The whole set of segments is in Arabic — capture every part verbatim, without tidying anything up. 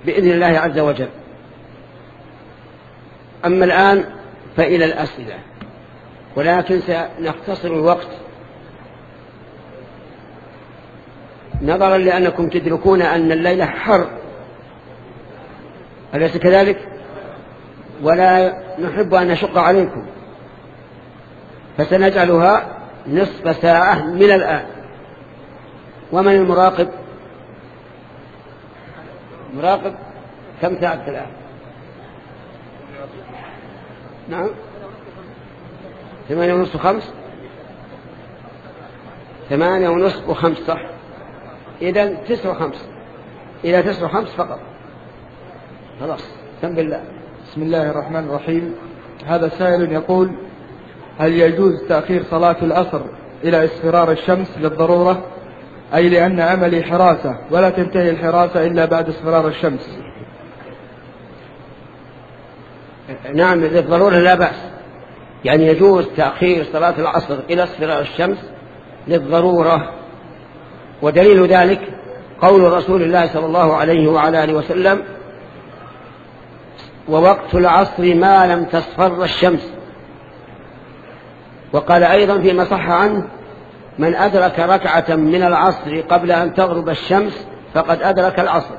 بإذن الله عز وجل. أما الآن فإلى الأسئلة، ولكن سنختصر الوقت نظرا لأنكم تدركون أن الليلة حر، أليس كذلك؟ ولا نحب أن نشق عليكم، فسنجعلها نصف ساعة من الآن. ومن المراقب؟ مراقب كم ساعة الآن؟ نعم ثمانية ونصف خمس، ثمانية ونصف وخمس صح، إذن تسع وخمس، إلى تسع وخمس فقط. خلاص سم بالله. بسم الله الرحمن الرحيم. هذا سائل يقول: هل يجوز تأخير صلاة العصر إلى اصفرار الشمس للضرورة، أي لأن عملي حراسة ولا تنتهي الحراسة إلا بعد اصفرار الشمس؟ نعم للضرورة لا بأس، يعني يجوز تأخير صلاة العصر إلى اصفرار الشمس للضرورة. ودليل ذلك قول رسول الله صلى الله عليه وعلى آله وسلم: ووقت العصر ما لم تصفر الشمس. وقال أيضا فيما صح عنه: من أدرك ركعة من العصر قبل أن تغرب الشمس فقد أدرك العصر.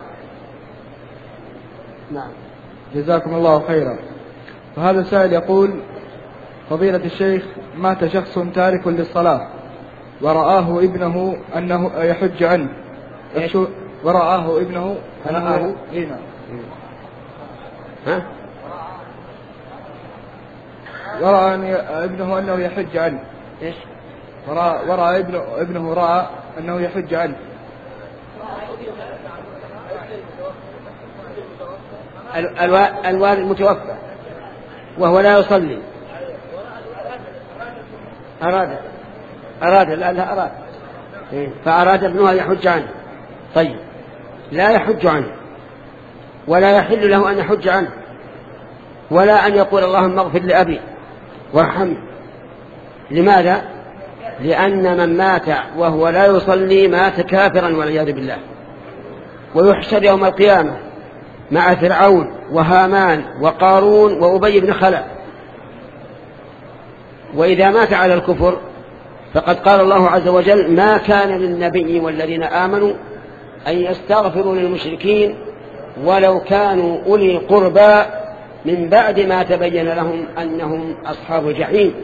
نعم جزاكم الله خيرا. وهذا سائل يقول: فضيلة الشيخ، مات شخص تارك للصلاة ورآه ابنه أنه يحج عنه، ورآه ابنه رآه هنا ها ورأى ابنه أنه يحج عنه. إيش؟ ورأى, ورأى ابنه, ابنه رأى أنه يحج عنه. الوالد المتوفى وهو لا يصلي، أراد أراد لأنها أراد فأراد ابنها يحج عنه. طيب لا يحج عنه ولا يحل له أن يحج عنه، ولا أن يقول اللهم اغفر لأبي وارحمه. لماذا؟ لأن من مات وهو لا يصلي مات كافرا والعياذ بالله، ويحشر يوم القيامة مع فرعون وهامان وقارون وأبي بن خلف. وإذا مات على الكفر فقد قال الله عز وجل: ما كان للنبي والذين آمنوا أن يستغفروا للمشركين ولو كانوا أولي القربى من بعد ما تبين لهم أنهم أصحاب الجحيم.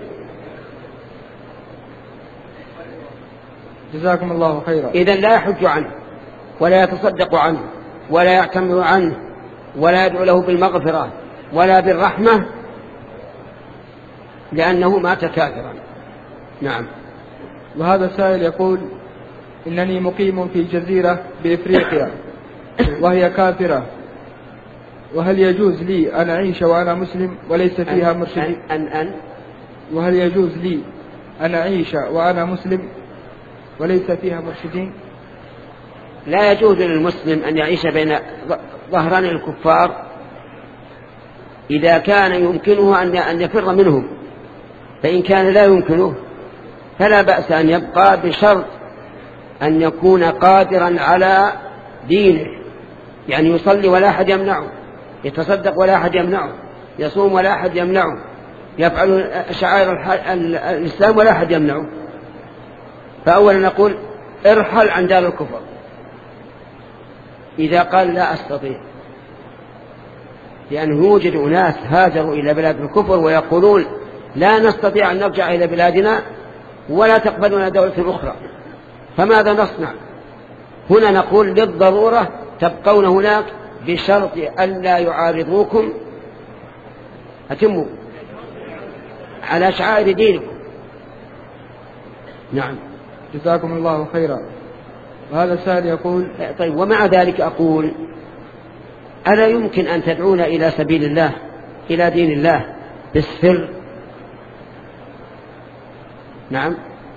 جزاكم الله خيرا. إذن لا يحج عنه ولا يتصدق عنه ولا يعتمر عنه ولا يدعو له بالمغفرة ولا بالرحمة، لأنه مات كافرا. نعم. وهذا سائل يقول: إنني مقيم في جزيرة بإفريقيا وهي كافرة، وهل يجوز لي أن أعيش وأنا مسلم وليس فيها مرشدين؟ أن أن وهل يجوز لي أن أعيش وأنا مسلم وليس فيها مرشدين؟ لا يجوز للمسلم أن يعيش بين ظهران الكفار إذا كان يمكنه أن يفر منهم، فإن كان لا يمكنه فلا بأس أن يبقى، بشرط أن يكون قادرا على دينه، يعني يصلي ولا أحد يمنعه، يتصدق ولا أحد يمنعه، يصوم ولا أحد يمنعه، يفعل شعائر الإسلام ولا أحد يمنعه. فأولا نقول ارحل عن دار الكفر. إذا قال لا أستطيع، لأنه يوجد أناس هاجروا إلى بلاد الكفر ويقولون لا نستطيع أن نرجع إلى بلادنا ولا تقبلنا دولة أخرى، فماذا نصنع؟ هنا نقول للضرورة تبقون هناك بشرط ألا يعارضوكم، أتموا على شعائر دينكم. نعم. جزاكم الله خيرا. وهذا السائل يقول: طيب ومع ذلك أقول: ألا يمكن أن تدعون إلى سبيل الله إلى دين الله بالسر؟ نعم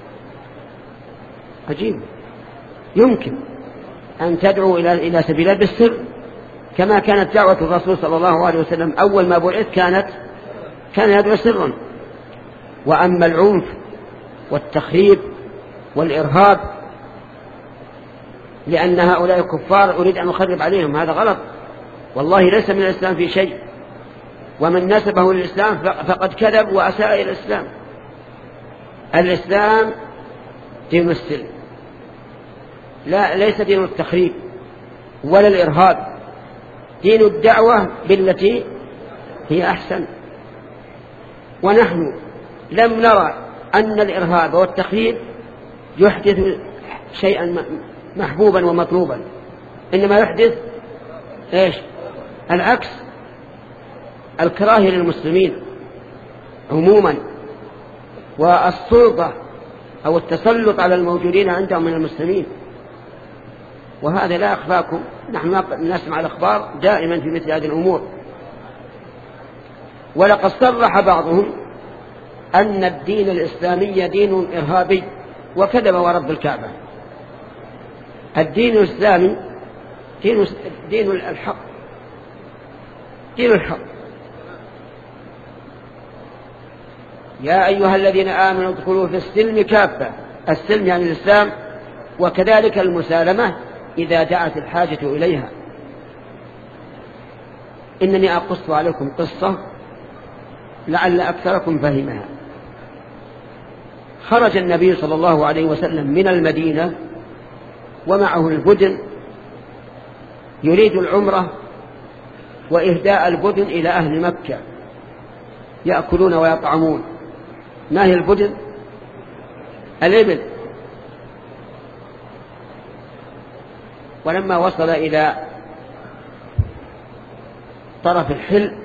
عجيب، يمكن أن تدعو إلى إلى سبيل الله بالسر، كما كانت دعوة الرسول صلى الله عليه وسلم أول ما بعث كانت كان يدعو سرا. وأما العنف والتخريب والإرهاب لأن هؤلاء الكفار أريد أن أخرب عليهم، هذا غلط، والله ليس من الإسلام في شيء، ومن نسبه للإسلام فقد كذب وأساء إلى الإسلام. الإسلام دين السلم، لا ليس دين التخريب ولا الإرهاب، دين الدعوة بالتي هي أحسن. ونحن لم نرى أن الإرهاب والتخريب يحدث شيئا محبوبا ومطلوبا، إنما يحدث إيش؟ العكس، الكراهية للمسلمين عموما، والسلطة أو التسلط على الموجودين عندهم من المسلمين. وهذا لا أخفاكم، نحن نسمع الأخبار دائما في مثل هذه الأمور. ولقد صرح بعضهم أن الدين الإسلامي دين إرهابي، وكذب ورب الكعبة. الدين الإسلامي دين, دين الحق، دين الحق. يا أيها الذين آمنوا ادخلوا في السلم كافة، السلم يعني الإسلام، وكذلك المسالمة إذا دعت الحاجة إليها. إنني أقص عليكم قصة لعل أكثركم فهمها. خرج النبي صلى الله عليه وسلم من المدينة ومعه البدن، يريد العمرة وإهداء البدن إلى أهل مكة يأكلون ويطعمون. ما هي البدن؟ الإبل. ولما وصل إلى طرف الحل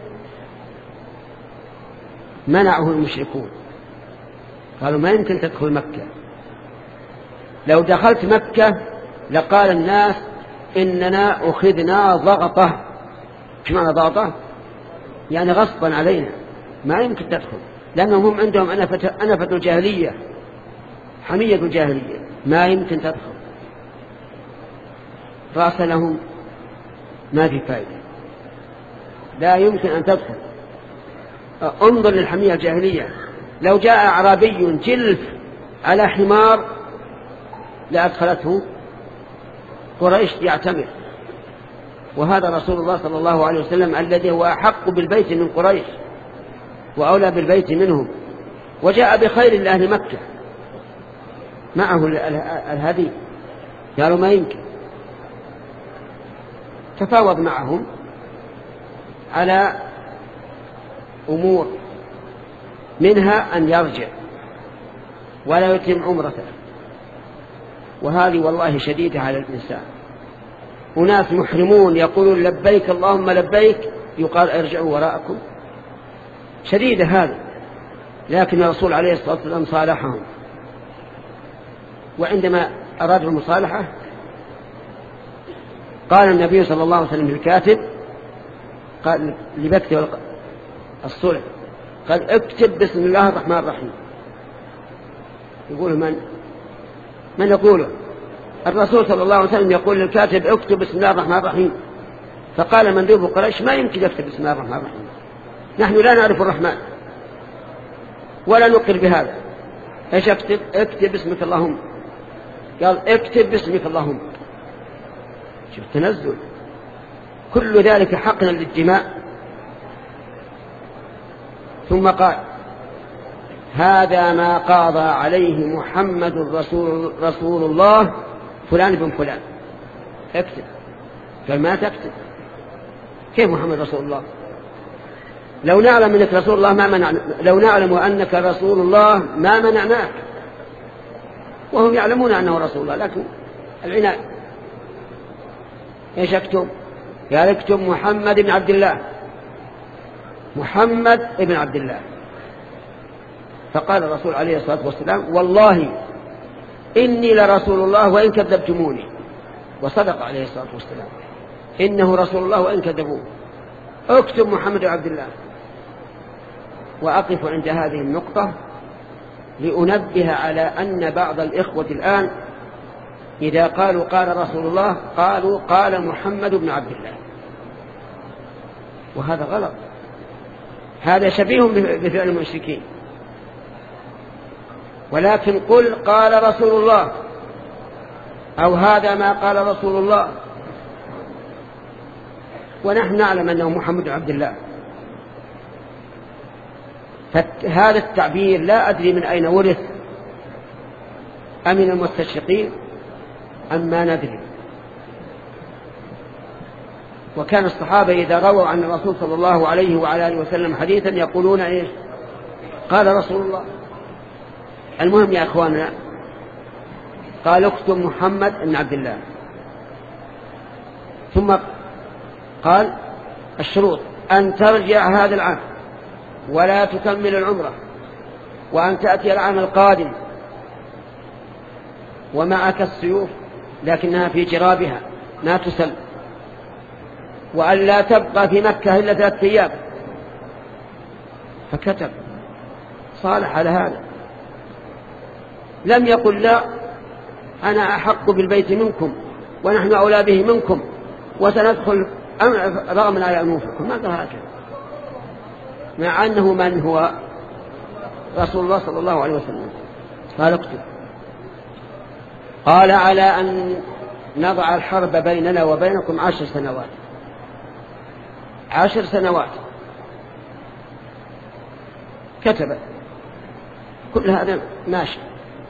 منعه المشركون، قالوا ما يمكن تدخل مكة، لو دخلت مكة لقال الناس إننا أخذنا ضغطة. ايش معنى ضغطة؟ يعني غصبا علينا، ما يمكن تدخل، لأنهم هم عندهم أنفة, أنفة الجاهلية، حمية الجاهلية، ما يمكن تدخل. راسلهم ما في فائدة، لا يمكن أن تدخل. انظر للحمية الجاهلية، لو جاء أعرابي جلف على حمار لأدخلته قريش يعتمر. وهذا رسول الله صلى الله عليه وسلم الذي هو أحق بالبيت من قريش وأولى بالبيت منهم، وجاء بخير لأهل مكة معه الهدي، قالوا ما يمكن. تفاوض معهم على أمور، منها أن يرجع ولا يتم عمرته، وهذه والله شديدة على الإنسان. وناس محرمون يقولون لبيك اللهم لبيك، يقال ارجعوا وراءكم، شديدة هذا. لكن الرسول عليه الصلاة والسلام صالحهم، وعندما أراد المصالحة قال النبي صلى الله عليه وسلم للكاتب، قال لبكتب الصلح، قال اكتب بسم الله الرحمن الرحيم. يقول من من يقوله؟ الرسول صلى الله عليه وسلم يقول للكاتب اكتب بسم الله الرحمن الرحيم. فقال مندوب قريش ما يمكن يكتب بسم الله الرحمن الرحيم، نحن لا نعرف الرحمن ولا نقر بهذا. ايش اكتب؟ اكتب باسمك اللهم. قال اكتب باسمك اللهم. شوف تنزل، كل ذلك حقنا للدماء. ثم قال هذا ما قاضى عليه محمد رسول, رسول الله فلان بن فلان. اكتب. قال ما تكتب، كيف محمد رسول الله؟ لو نعلم انك رسول الله ما منعنا، لو نعلم انك رسول الله ما منعناك. وهم يعلمون انه رسول الله، لكن العناد. ايش اكتب؟ قال اكتب محمد بن عبد الله، محمد بن عبد الله. فقال الرسول عليه الصلاة والسلام والله إني لرسول الله وإن كذبتموني. وصدق عليه الصلاة والسلام، إنه رسول الله وإن كذبوه. اكتب محمد بن عبد الله. وأقف عند هذه النقطة لأنبه على أن بعض الإخوة الآن إذا قالوا قال رسول الله قالوا قال محمد بن عبد الله، وهذا غلط، هذا شبيه بفعل المشركين. ولكن قل قال رسول الله، أو هذا ما قال رسول الله. ونحن نعلم أنه محمد بن عبد الله. فهذا التعبير لا أدري من أين ورث، أمن المستشرقين أم ما ندري. وكان الصحابة إذا رووا عن الرسول صلى الله عليه وعلى آله وسلم حديثا يقولون إيش؟ قال رسول الله. المهم يا أخواننا، قال اكتب محمد بن عبد الله. ثم قال الشروط: أن ترجع هذا العام ولا تكمل العمرة، وأن تأتي العام القادم ومعك السيوف لكنها في جرابها ما تسل، وأن لا تبقى في مكة إلا ثلاثة أيام. فكتب صالح على هذا، لم يقل لا أنا أحق بالبيت منكم ونحن أولى به منكم وسندخل رغما على أنوفكم، ما قال هكذا، مع أنه من هو رسول الله صلى الله عليه وسلم. قال اكتب. قال على أن نضع الحرب بيننا وبينكم عشر سنوات. عشر سنوات كتب كل هذا ماشي.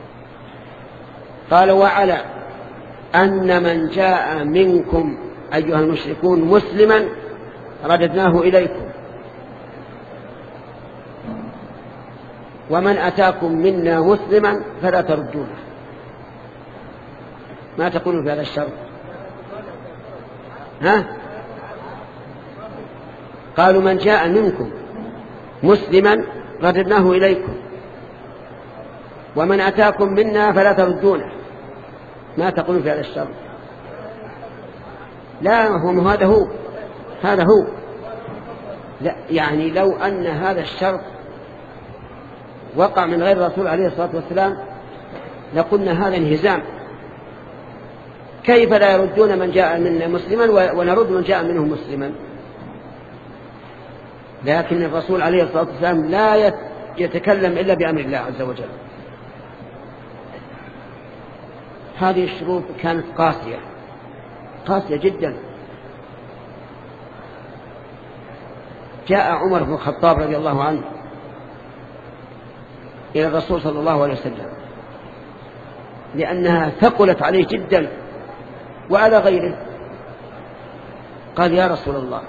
قال وعلى أن من جاء منكم أيها المشركون مسلما رددناه إليكم، ومن أتاكم منا مسلما فلا تردونه. ما تقولون في هذا الشرط؟ ها؟ قالوا من جاء منكم مسلما رددناه إليكم، ومن أتاكم منا فلا تردونه. ما تقولون في هذا الشرط؟ لا، هو هذا هو هذا هو لا، يعني لو أن هذا الشرط وقع من غير الرسول عليه الصلاة والسلام لقلنا هذا انهزام. كيف لا يردون من جاء منا مسلما ونرد من جاء منهم مسلما؟ لكن الرسول عليه الصلاة والسلام لا يتكلم إلا بأمر الله عز وجل. هذه الشروط كانت قاسية قاسية جدا. جاء عمر بن الخطاب رضي الله عنه إلى الرسول صلى الله عليه وسلم لأنها ثقلت عليه جدا وعلى غيره. قال يا رسول الله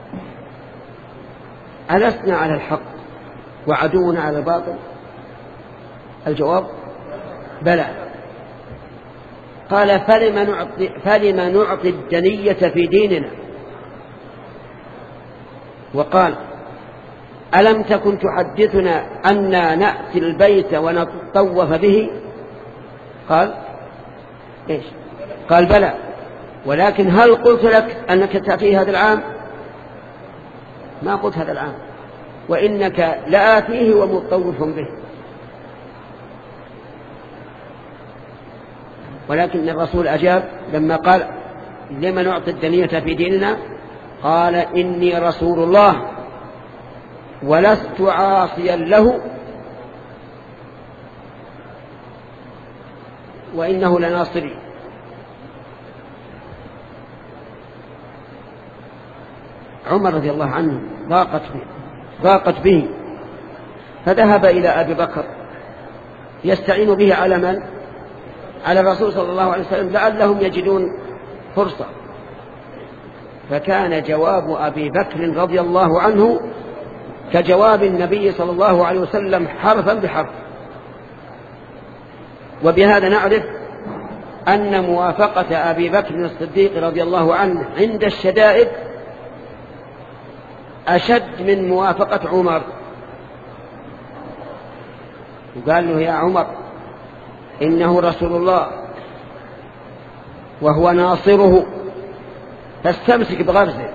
ألسنا على الحق وعدونا على الباطل؟ الجواب بلى. قال فلما نعطي, فلما نعطي الدنية في ديننا؟ وقال ألم تكن تحدثنا أننا نأتي البيت ونطوف به؟ قال إيش؟ قال بلى، ولكن هل قلت لك أنك تأتيه هذا العام؟ ما قلت هذا العام، وإنك لآتيه ومطوف به. ولكن الرسول أجاب لما قال لما نعطي الدنية في ديننا؟ قال إني رسول الله ولست عاصيا له وإنه لناصري. عمر رضي الله عنه ضاقت به, ضاقت به فذهب إلى أبي بكر يستعين به على من؟ على الرسول صلى الله عليه وسلم لعلهم يجدون فرصة. فكان جواب أبي بكر رضي الله عنه كجواب النبي صلى الله عليه وسلم حرفا بحرف. وبهذا نعرف أن موافقة أبي بكر الصديق رضي الله عنه عند الشدائد أشد من موافقة عمر. وقال له يا عمر إنه رسول الله وهو ناصره فاستمسك بغرزه،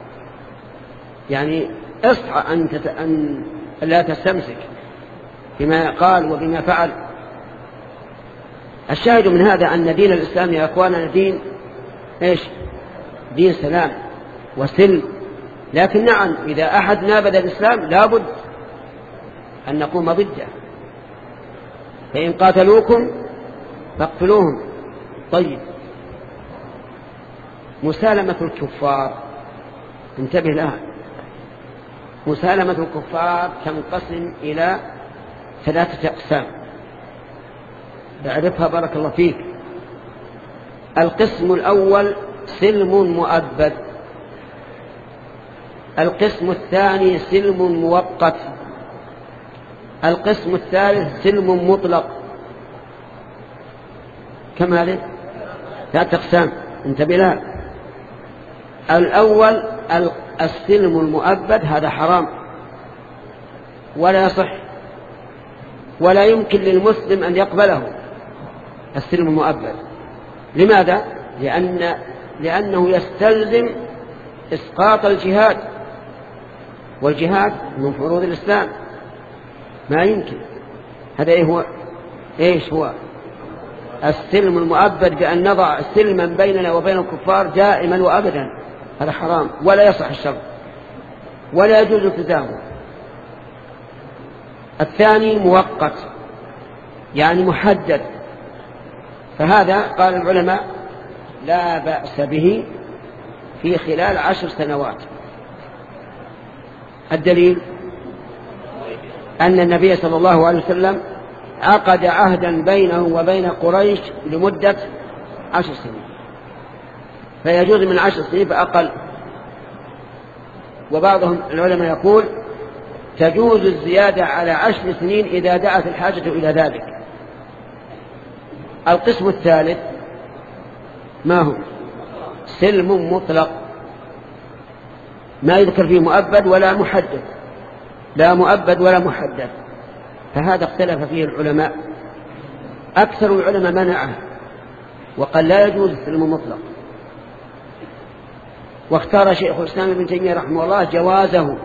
يعني اصحى أن, تت... أن لا تستمسك بما قال وبما فعل. الشاهد من هذا أن دين الإسلام يا أخواننا دين إيش؟ دين سلام وسلم. لكن نعم إذا أحد نابذ الإسلام لابد أن نقوم ضده. فإن قاتلوكم فاقتلوهم. طيب مسالمة الكفار انتبه لها. مسالمة الكفار تنقسم إلى ثلاثة أقسام، اعرفها بارك الله فيك. القسم الأول سلم مؤبد، القسم الثاني سلم مؤقت، القسم الثالث سلم مطلق. كم هذه؟ ثلاثة أقسام، انتبه لها. الأول السلم المؤبد، هذا حرام ولا يصح ولا يمكن للمسلم أن يقبله السلم المؤبد. لماذا؟ لأن لأنه يستلزم إسقاط الجهاد، والجهاد من فروض الإسلام، ما يمكن. هذا إيه هو؟ إيش هو السلم المؤبد؟ بأن نضع سلما بيننا وبين الكفار دائما وأبدا، هذا حرام ولا يصح الشرع ولا يجوز التزامه. الثاني مؤقت، يعني محدد، فهذا قال العلماء لا بأس به في خلال عشر سنوات. الدليل أن النبي صلى الله عليه وسلم عقد عهدا بينه وبين قريش لمدة عشر سنين، فيجوز من عشر سنين فأقل. وبعضهم العلماء يقول تجوز الزيادة على عشر سنين إذا دعت الحاجة إلى ذلك. القسم الثالث ما هو؟ سلم مطلق، ما يذكر فيه مؤبد ولا محدد، لا مؤبد ولا محدد، فهذا اختلف فيه العلماء. أكثر العلماء منعه وقال لا يجوز السلم المطلق، واختار شيخ الإسلام ابن تيمية رحمه الله جوازه،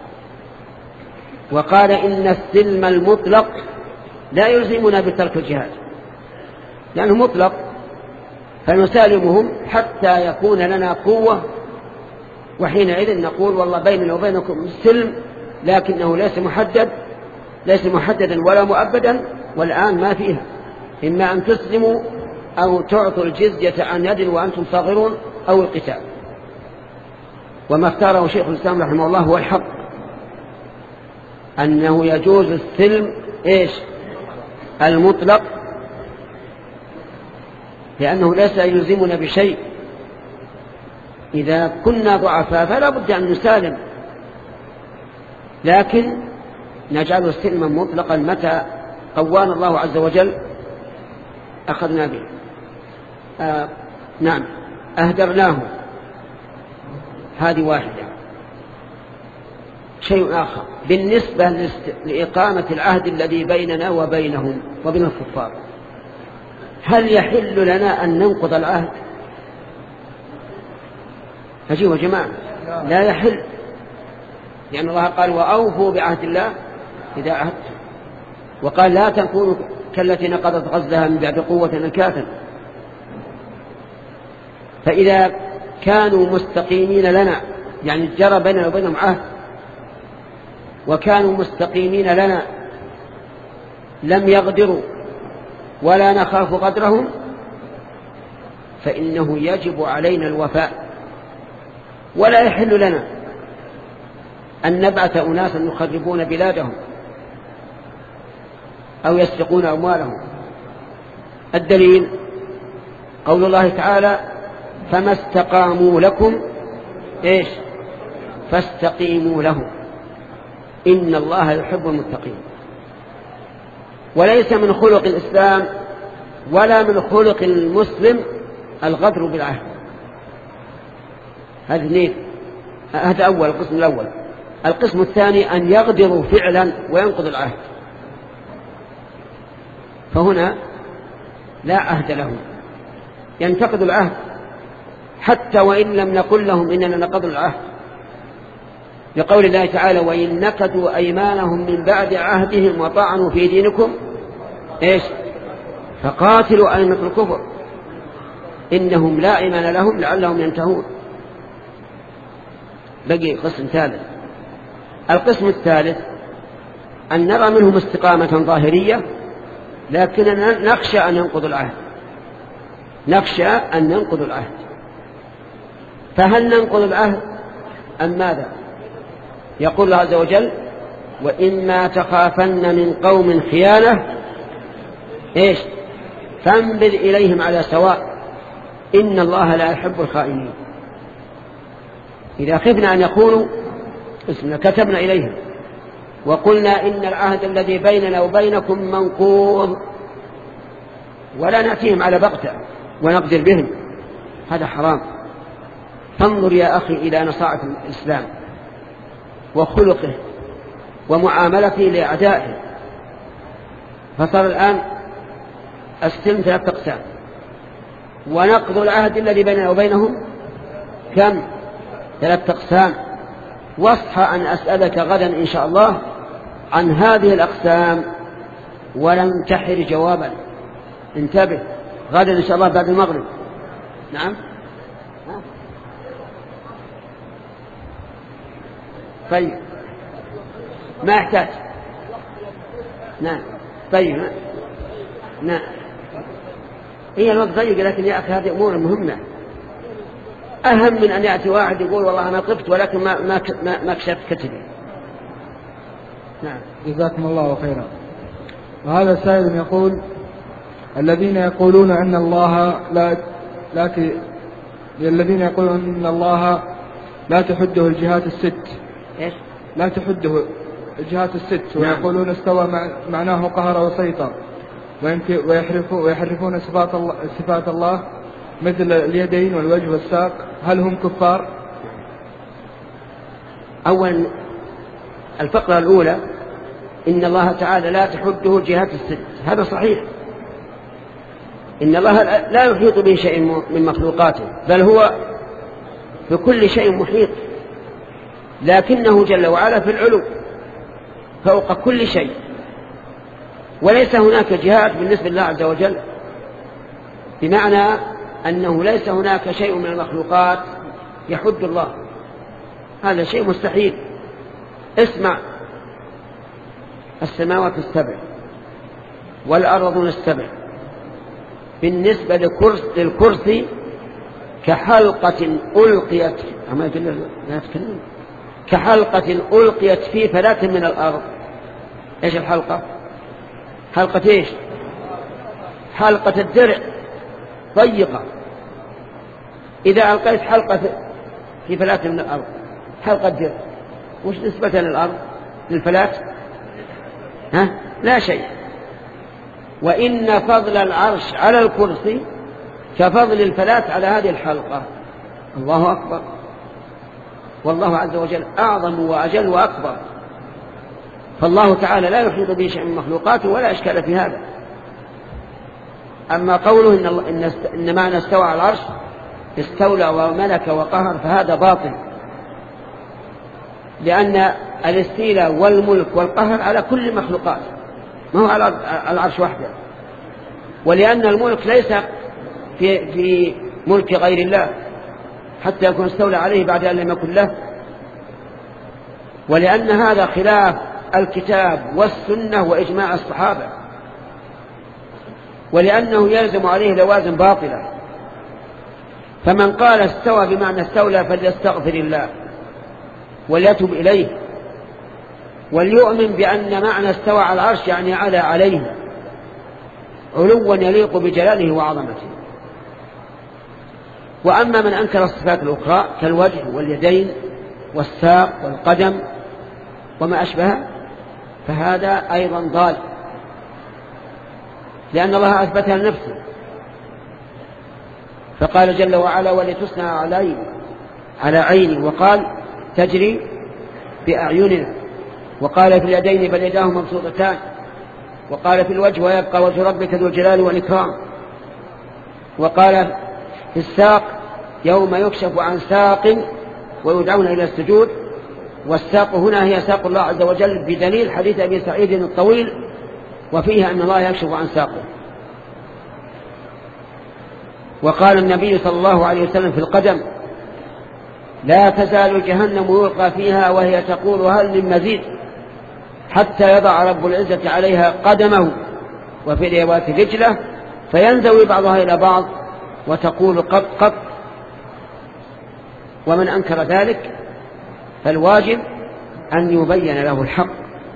وقال إن السلم المطلق لا يلزمنا بترك الجهاد لأنه مطلق، فنسالمهم حتى يكون لنا قوة، وحينئذ نقول والله بيننا وبينكم السلم لكنه ليس محدد، ليس محددا ولا مؤبدا، والآن ما فيها، إما أن تسلموا أو تعطوا الجزية عن يد وأنتم صاغرون أو القتال. وما اختاره شيخ الإسلام رحمه الله هو الحق، أنه يجوز السلم إيش المطلق، لأنه ليس يلزمنا بشيء. إذا كنا ضعفاء فلا بد أن نسالم، لكن نجعل السلم مطلقا متى قوانا الله عز وجل أخذنا به. آه نعم أهدرناه، هذه واحدة. شيء آخر بالنسبة لإقامة العهد الذي بيننا وبينهم وبين الكفار، هل يحل لنا أن ننقض العهد؟ أجيبوا يا جماعة، لا يحل، لأن الله قال وأوفوا بعهد الله إذا عهدتم، وقال لا تكونوا كالتي نقضت غزلها من بعد قوة أنكاثا. فإذا كانوا مستقيمين لنا، يعني جرى بيننا وبينهم عهد وكانوا مستقيمين لنا لم يغدروا ولا نخاف غدرهم، فإنه يجب علينا الوفاء، ولا يحل لنا أن نبعث أناسا يخربون بلادهم أو يسرقون أموالهم. الدليل قول الله تعالى فما استقاموا لكم إيش فاستقيموا لهم إن الله يحب المتقين. وليس من خلق الإسلام ولا من خلق المسلم الغدر بالعهد. هذا اثنين، هذا أول القسم الأول. القسم الثاني أن يغدروا فعلا وينقض العهد، فهنا لا عهد لهم، ينتقض العهد حتى وإن لم نقل لهم إننا نقض العهد، لقول الله تعالى وإن نكثوا أيمانهم من بعد عهدهم وطعنوا في دينكم إيش فقاتلوا أئمة الكفر إنهم لا إيمان لهم لعلهم ينتهون. بقي قسم ثالث. القسم الثالث أن نرى منهم استقامة ظاهرية لكننا نخشى أن ينقض العهد، نخشى أن ننقض العهد. فهل ننقض العهد أم ماذا؟ يقول الله عز وجل: وإما تخافن من قوم خيانة إيش فانبذ إليهم على سواء إن الله لا يحب الخائنين. إذا خفنا أن يقولوا اسمنا كتبنا إليهم وقلنا إن العهد الذي بيننا وبينكم منقوض، ولا نأتيهم على بغتة ونقدر بهم، هذا حرام. فانظر يا أخي إلى نصاعة الإسلام وخلقه ومعاملته لأعدائه. فصار الآن السلم ثلاث أقسام، ونقض العهد الذي بيننا وبينهم كم؟ ثلاث أقسام. واصحى أن أسألك غدا إن شاء الله عن هذه الأقسام ولن تحر جوابا. انتبه، غدا إن شاء الله بعد المغرب. نعم. طيب ما يحتاج. نعم طيب. نعم هي الوقت ضيق، لكن يا أخي هذه أمور مهمة أهم من أن يأتي واحد يقول والله أنا طفت ولكن ما ما ما كشفت كتبي. نعم جزاكم الله خيرا. وهذا سائل يقول: الذين يقولون أن الله لا لا ت... الذين يقولون أن الله لا تحده الجهات الست. إيش؟ لا تحده الجهات الست. نعم. ويقولون استوى مع... معناه قهر وسيطر، ويحرفون ويحرفون صفات الله صفات الله مثل اليدين والوجه والساق. هل هم كفار؟ أولا الفقرة الأولى إن الله تعالى لا تحده الجهات الست، هذا صحيح. إن الله لا يحيط به شيء من مخلوقاته، بل هو بكل شيء محيط، لكنه جل وعلا في العلو فوق كل شيء، وليس هناك جهات بالنسبة لله عز وجل، بمعنى أنه ليس هناك شيء من المخلوقات يحد الله، هذا شيء مستحيل. اسمع، السماوات السبع والأرض السبع بالنسبة للكرسي كحلقة ألقيت كحلقة ألقيت في فلاة من الأرض. إيش الحلقة؟ حلقة إيش؟ حلقة الدرع ضيقة. إذا ألقيت حلقة في فلاة من الأرض حلقة درع، وش نسبة للأرض للفلاة؟ ها؟ لا شيء. وإن فضل العرش على الكرسي كفضل الفلاة على هذه الحلقة. الله أكبر. والله عز وجل أعظم وأجل وأكبر، فالله تعالى لا يحيط به شيء من مخلوقاته ولا إشكال في هذا. أما قوله إن, الله إن, است... إن معنى استوى على العرش استولى وملك وقهر فهذا باطل، لأن الاستيلاء والملك والقهر على كل المخلوقات، ما هو على العرش وحده. ولأن الملك ليس في, في ملك غير الله حتى يكون استولى عليه بعد أن لم يكن له، ولأن هذا خلاف الكتاب والسنة وإجماع الصحابة، ولأنه يلزم عليه لوازم باطلة. فمن قال استوى بمعنى استولى فليستغفر الله وليتب إليه، وليؤمن بأن معنى استوى على العرش يعني على عليه علوا يليق بجلاله وعظمته. وأما من أنكر الصفات الأخرى كالوجه واليدين والساق والقدم وما أشبه فهذا أيضا ضال، لأن الله أثبتها لنفسه، فقال جل وعلا ولتصنع علي على عيني، وقال تجري بأعيننا، وقال في اليدين بل يداه مبسوطتان، وقال في الوجه ويبقى وجه ربك ذو الجلال والإكرام، وقال في الساق يوم يكشف عن ساق ويدعون إلى السجود. والساق هنا هي ساق الله عز وجل بدليل حديث أبي سعيد الطويل وفيها أن الله يكشف عن ساقه. وقال النبي صلى الله عليه وسلم في القدم لا تزال جهنم يلقى فيها وهي تقول هل من مزيد حتى يضع رب العزة عليها قدمه وفي رواية رجله فينزوي بعضها إلى بعض وتقول قط قط. ومن أنكر ذلك فالواجب أن يبين له الحق،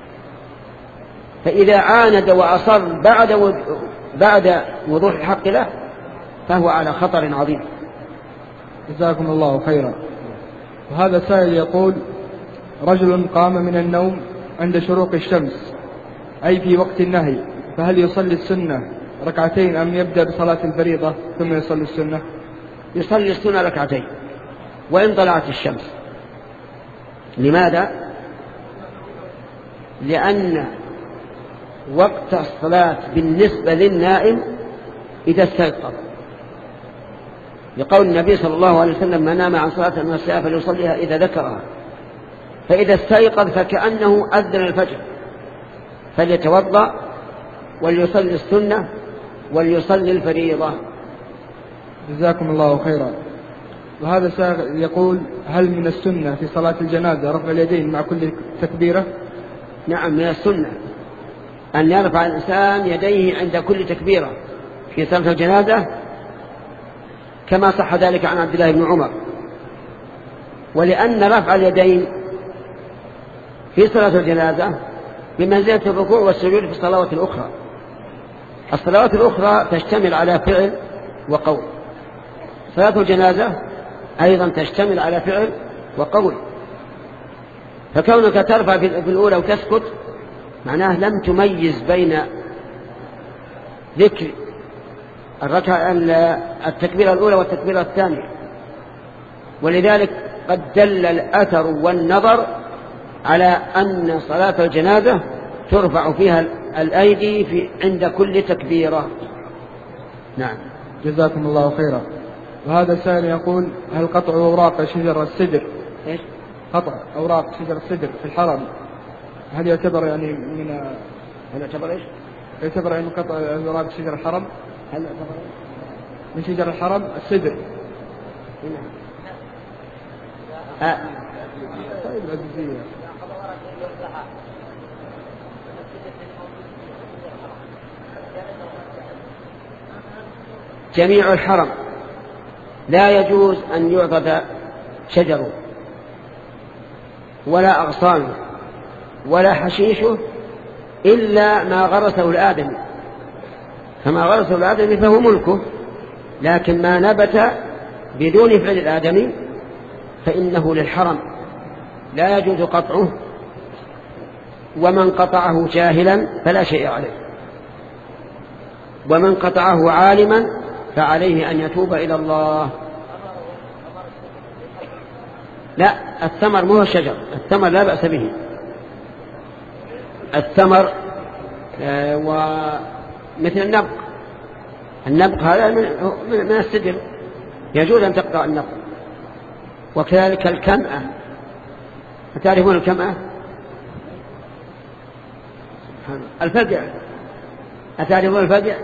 فإذا عاند وأصر بعد بعد وضوح الحق له فهو على خطر عظيم. جزاكم الله خيرا. وهذا سائل يقول: رجل قام من النوم عند شروق الشمس أي في وقت النهي، فهل يصلي السنة ركعتين أم يبدأ بصلاة الفريضة ثم يصلي السنة؟ يصلي السنة ركعتين وإن طلعت الشمس. لماذا؟ لأن وقت الصلاة بالنسبة للنائم إذا استيقظ، لقول النبي صلى الله عليه وسلم: من نام عن صلاة المساء فليصليها إذا ذكرها، فإذا استيقظ فكأنه أذن الفجر، فليتوضأ وليصلي السنة وليصلي الفريضة. جزاكم الله خيرا. وهذا سائل يقول: هل من السنة في صلاة الجنازة رفع اليدين مع كل تكبيرة؟ نعم، من السنة أن يرفع الإنسان يديه عند كل تكبيرة في صلاة الجنازة، كما صح ذلك عن عبد الله بن عمر. ولأن رفع اليدين في صلاة الجنازة بمنزلة الركوع والسجود في الصلوات الأخرى. الصلوات الأخرى تشتمل على فعل وقول، صلاة الجنازة أيضا تشتمل على فعل وقول، فكونك ترفع في الأولى وتسكت معناه لم تميز بين ذكر الركعة التكبيرة الأولى والتكبيرة الثانية. ولذلك قد دل الأثر والنظر على أن صلاة الجنازة ترفع فيها الأيدي في عند كل تكبيرة. نعم. جزاكم الله خيرا. وهذا سائل يقول: هل قطع أوراق شجر السدر إيش؟ قطع أوراق شجر السدر في الحرم هل يعتبر يعني من هل يعتبر إيش؟ يعتبر يعني قطع أوراق شجر الحرم؟ هل يعتبر من شجر الحرم السدر؟ آه. طيب العزيزية. جميع الحرم لا يجوز أن يعضد شجره ولا أغصانه ولا حشيشه إلا ما غرسه الآدمي، فما غرسه الآدمي فهو ملكه، لكن ما نبت بدون فعل الآدمي فإنه للحرم لا يجوز قطعه، ومن قطعه جاهلا فلا شيء عليه، ومن قطعه عالما فعليه أن يتوب إلى الله. لا، الثمر مو الشجر، الثمر لا بأس به. الثمر آه ومثل النبق، النبق هذا من, من السدر يجوز أن تقطع النبق. وكذلك الكمأة، تعرفون الكمأة؟ الفجع، أتعرفون الفجع؟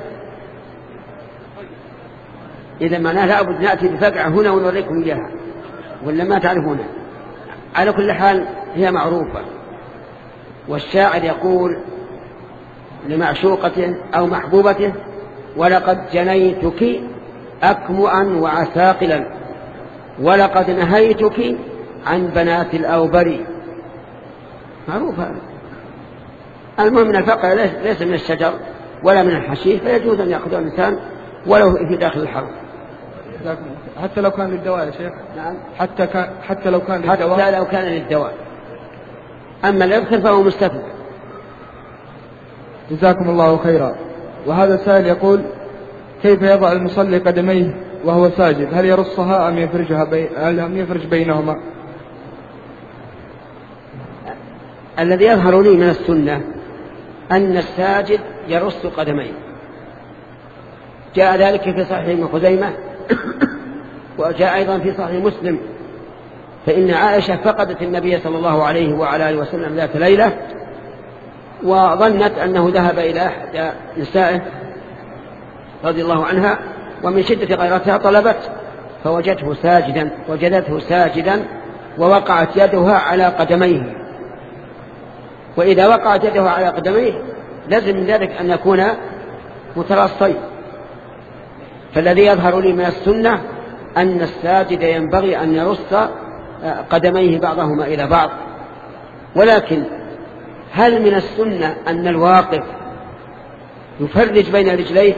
إذا معناه لابد نأتي بفجعة هنا ونوريكم إياها ولا ما تعرفونها. على كل حال هي معروفة. والشاعر يقول لمعشوقته أو محبوبته: ولقد جنيتك أكمؤا وعساقلا ولقد نهيتك عن بنات الأوبر. معروفة. المهم من الفقع ليس من الشجر ولا من الحشيش، فيجوز أن يأخذ الإنسان ولو في داخل الحرم. حتى لو كان للدواء يا شيخ؟ نعم. حتى كان حتى لو كان للدواء. حتى لو كان للدواء. أما الإذخر فهو مستفد. جزاكم الله خيرا. وهذا سائل يقول: كيف يضع المصلي قدميه وهو ساجد؟ هل يرصها أم يفرجها بي... أم يفرج بينهما؟ الذي يظهر لي من السنة أن الساجد يرص قدميه، جاء ذلك في صحيح ابن خزيمة وجاء أيضا في صحيح مسلم، فإن عائشة فقدت النبي صلى الله عليه وعلى آله وسلم ذات ليلة وظنت أنه ذهب إلى أحد نسائه رضي الله عنها، ومن شدة غيرتها طلبت فوجدته ساجدا وجدته ساجدا ووقعت يدها على قدميه. وإذا وقعت يدها على قدميه لازم من ذلك أن يكون متراصين. فالذي يظهر لي من السنة أن الساجد ينبغي أن يرص قدميه بعضهما إلى بعض. ولكن هل من السنة أن الواقف يفرج بين رجليه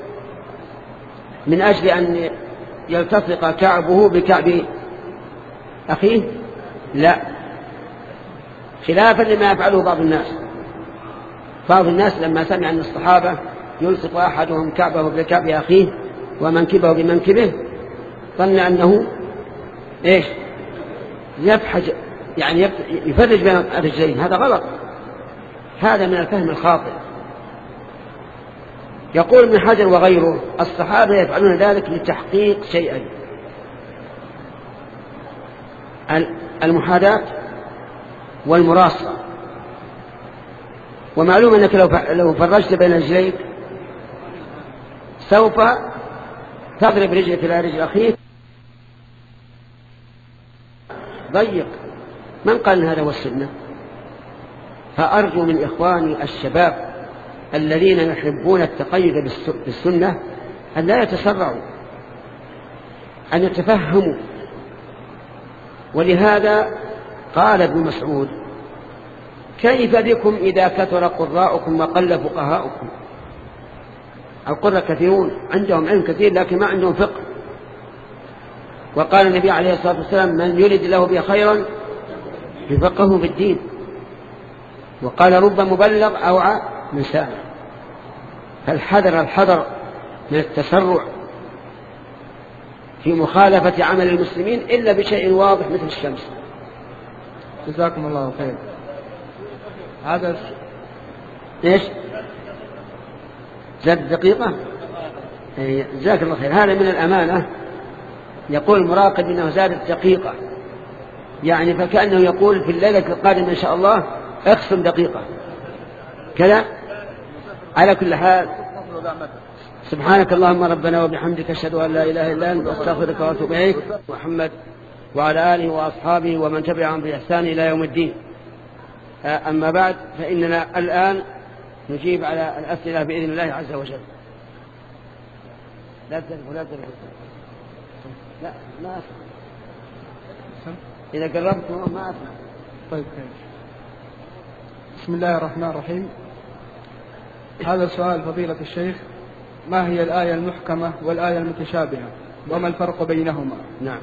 من أجل أن يلتصق كعبه بكعب أخيه؟ لا، خلافا لما يفعله بعض الناس. بعض الناس لما سمع أن الصحابة يلصق أحدهم كعبه بكعب أخيه ومنكبه بمنكبه ظن أنه إيش يفحج، يعني يفرج بين الرجلين. هذا غلط، هذا من الفهم الخاطئ. يقول ابن حجر وغيره الصحابة يفعلون ذلك لتحقيق شيئين: المحاذاة والمراصة. ومعلوم أنك لو فرجت بين رجليك سوف تضرب رجلك إلى رجل أخيك ضيق. من قال هذا هو السنة؟ فأرجو من إخواني الشباب الذين يحبون التقيد بالسنة أن لا يتسرعوا، أن يتفهموا. ولهذا قال ابن مسعود: كيف بكم إذا كثر قراءكم وقل فقهاؤكم؟ القراء كثيرون عندهم علم كثير لكن ما عندهم فقه. وقال النبي عليه الصلاة والسلام: من يرد له به خيرا يفقهه في الدين. وقال: رب مبلغ أوعى من سامع. فالحذر الحذر من التسرع في مخالفة عمل المسلمين إلا بشيء واضح مثل الشمس. جزاكم الله خير. هذا ايش زاد دقيقة؟ جزاك الله خير. هذا من الأمانة. يقول المراقب إنه زادت دقيقة، يعني فكأنه يقول في الليلة القادمة إن شاء الله اخصم دقيقة كذا. على كل حال، سبحانك اللهم ربنا وبحمدك أشهد أن لا إله إلا أنت أستغفرك وأتوب إليك. محمد وعلى آله وأصحابه ومن تبعهم بإحسان إلى يوم الدين. أما بعد، فإننا الآن نجيب على الأسئلة بإذن الله عز وجل. لا تلف لا تلف لا ما أسمع. إذا قربت ما أسمع. طيب. بسم الله الرحمن الرحيم. هذا سؤال فضيلة الشيخ: ما هي الآية المحكمة والآية المتشابهة وما الفرق بينهما؟ نعم.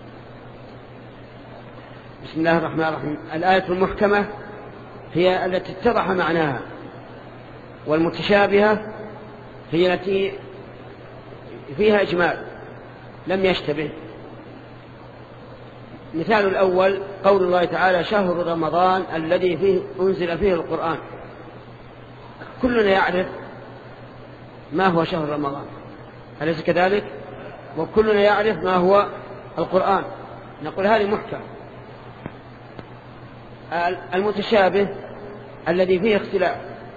بسم الله الرحمن الرحيم. الآية المحكمة هي التي اتضح معناها، والمتشابهة هي التي فيها إجمال لم يشتبه. مثال الأول قول الله تعالى: شهر رمضان الذي فيه أنزل فيه القرآن. كلنا يعرف ما هو شهر رمضان، أليس كذلك؟ وكلنا يعرف ما هو القرآن. نقول هذه محكم. المتشابه الذي فيه اختلاف،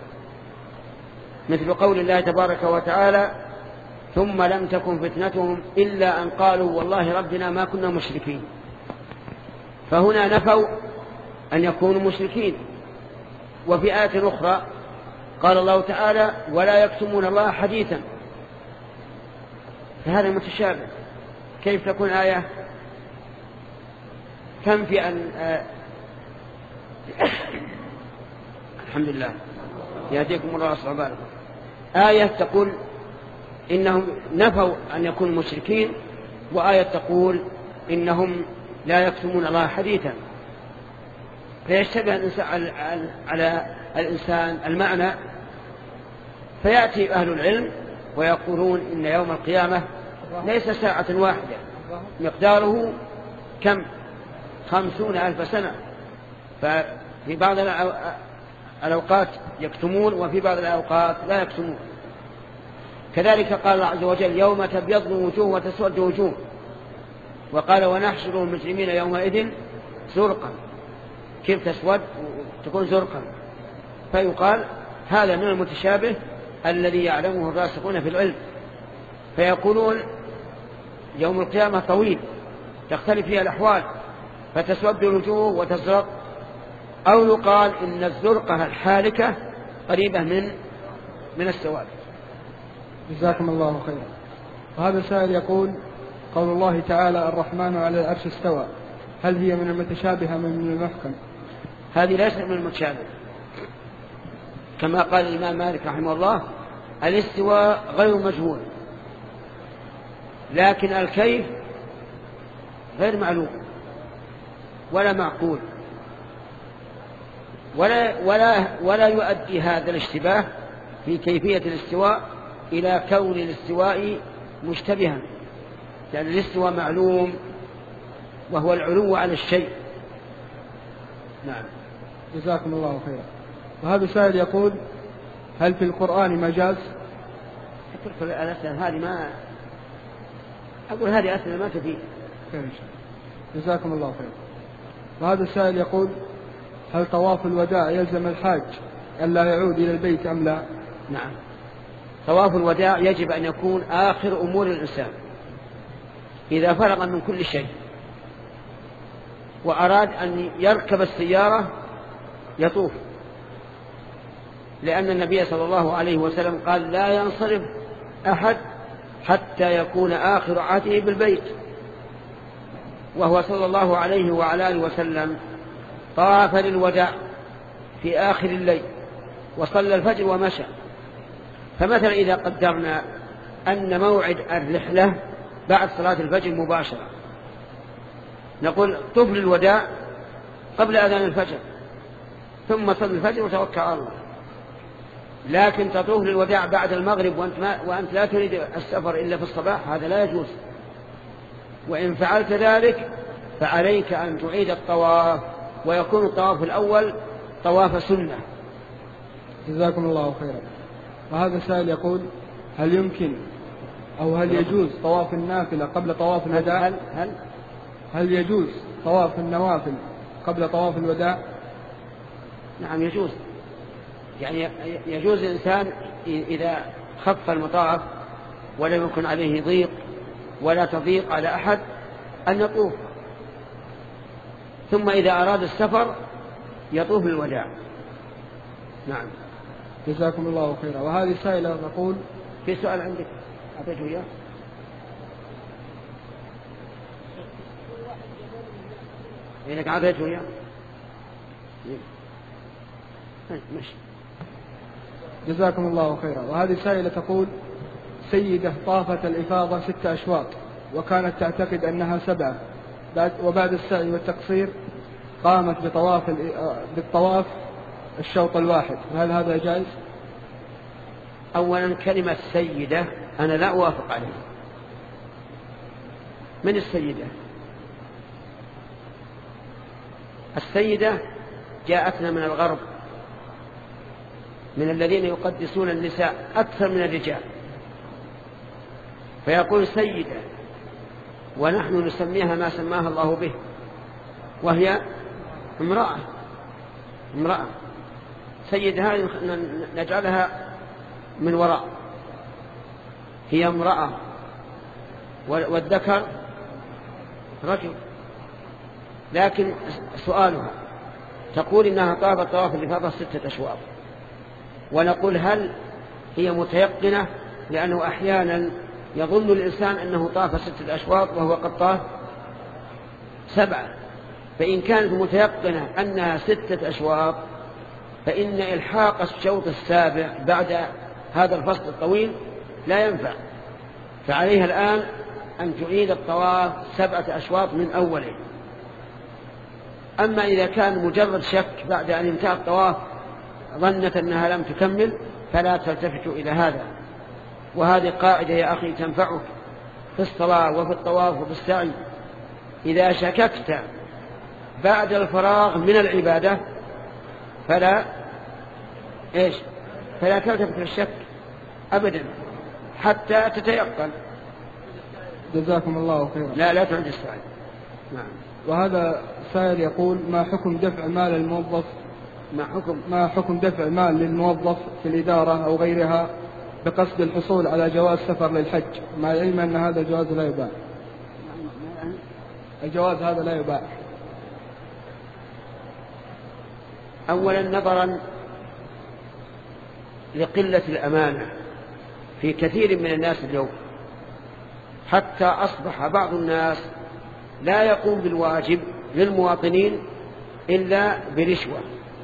مثل قول الله تبارك وتعالى: ثم لم تكن فتنتهم إلا أن قالوا والله ربنا ما كنا مشركين. فهنا نفوا أن يكونوا مشركين. وفي آية أخرى قال الله تعالى: ولا يكتمون الله حديثا. فهذا متشابه. كيف تكون آية تنفي أن آه الحمد لله يهديكم الله ويصلح بالكم. آية تقول إنهم نفوا أن يكونوا مشركين، وآية تقول إنهم لا يكتمون الله حديثا. فيشتبه الإنسان على الإنسان المعنى، فيأتي أهل العلم ويقولون إن يوم القيامة ليس ساعة واحدة، مقداره كم؟ خمسون ألف سنة. ففي بعض الأوقات يكتمون وفي بعض الأوقات لا يكتمون. كذلك قال الله عز وجل: يوم تبيض وجوه وتسود وجوه. وقال: ونحشر المجرمين يومئذ زرقا. كيف تسود تكون زرقا؟ فيقال هذا من المتشابه الذي يعلمه الراسخون في العلم، فيقولون يوم القيامة طويل تختلف فيها الأحوال فتسود الوجوه وتزرق، أو يقال إن الزرقة الحالكة قريبة من من السواد. جزاكم الله خيرا. وهذا سائل يقول: قول الله تعالى: الرحمن على العرش استوى، هل هي من المتشابهة من المحكم؟ هذه ليست من المتشابه، كما قال الإمام مالك رحمه الله: الاستواء غير مجهول، لكن الكيف غير معلوم ولا معقول، ولا, ولا, ولا يؤدي هذا الاشتباه في كيفية الاستواء إلى كون الاستواء مشتبها، لأن الاستواء معلوم وهو العلو على الشيء. نعم. جزاكم الله خيرا. وهذا سائل يقول: هل في القرآن مجاز؟ الأسئلة هذه ما أقول هذه أسئلة ما تفيد. جزاكم الله خيرا. وهذا السائل يقول: هل طواف الوداع يلزم الحاج أن لا يعود إلى البيت أم لا؟ نعم، طواف الوداع يجب أن يكون آخر أمور الإنسان إذا فرغ من كل شيء وأراد أن يركب السيارة يطوف، لأن النبي صلى الله عليه وسلم قال: لا ينصرف أحد حتى يكون آخر عهده بالبيت. وهو صلى الله عليه وعلى آله وسلم طاف للوداع في آخر الليل وصلى الفجر ومشى. فمثلا إذا قدرنا أن موعد الرحلة بعد صلاة الفجر مباشرة، نقول: طف للوداع قبل أذان الفجر ثم صل الفجر وتوكل على الله. لكن تطوف للوداع بعد المغرب وأنت, ما وأنت لا تريد السفر إلا في الصباح، هذا لا يجوز. وإن فعلت ذلك فعليك أن تعيد الطواف، ويكون الطواف الأول طواف سنة. جزاكم الله خيرا. وهذا سائل يقول: هل يمكن أو هل يجوز طواف النافلة قبل طواف الوداع؟ هل, هل, هل يجوز طواف النوافل قبل طواف الوداع؟ نعم يجوز، يعني يجوز الإنسان إذا خف المطاف ولم يكن عليه ضيق ولا تضيق على أحد أن يطوف، ثم إذا أراد السفر يطوف بالوداع. نعم. جزاكم الله خيرا. وهذه سائلة تقول: في سؤال عندك أعطيته إياه؟ إنك أعطيته إياه؟ ماشي. جزاكم الله خيرا. وهذه سائلة تقول: سيدة طافت الإفاضة ست أشواط وكانت تعتقد أنها سبعة، وبعد السعي والتقصير قامت بطواف بالطواف الشوط الواحد، هل هذا جائز؟ أولا كلمة سيدة أنا لا أوافق عليها. من السيدة؟ السيدة جاءتنا من الغرب، من الذين يقدسون النساء أكثر من الرجال، فيقول سيدة، ونحن نسميها ما سماها الله به، وهي امرأة. امرأة سيدة هذه نجعلها من وراء، هي امرأة، والذكر رجل. لكن سؤالها تقول إنها طافت طواف الإفاضة ستة أشواط، ونقول: هل هي متيقنة؟ لأنه أحيانا يظن الإنسان أنه طاف ستة أشواط وهو قد طاف سبعة، فإن كانت متيقنة أنها ستة أشواط فإن إلحاق الشوط السابع بعد هذا الفصل الطويل لا ينفع، فعليها الآن أن تعيد الطواف سبعة أشواط من أوله. أما إذا كان مجرد شك بعد أن انتهى الطواف ظنت أنها لم تكمل فلا تلتفت إلى هذا. وهذه قاعدة يا أخي تنفعك في الصلاة وفي الطواف وفي السعي. إذا شككت بعد الفراغ من العبادة فلا إيش فلا تلتفت للشك أبدا حتى تتيقن. جزاكم الله خيرا. لا لا تعد السعي. نعم. وهذا سائل يقول: ما حكم دفع مال الموظف ما حكم ما حكم دفع مال للموظف في الإدارة أو غيرها بقصد الحصول على جواز سفر للحج، مع العلم أن هذا الجواز لا يباع؟ الجواز هذا لا يباع. أولا نظرا لقلة الأمانة في كثير من الناس اليوم، حتى أصبح بعض الناس لا يقوم بالواجب للمواطنين إلا برشوة.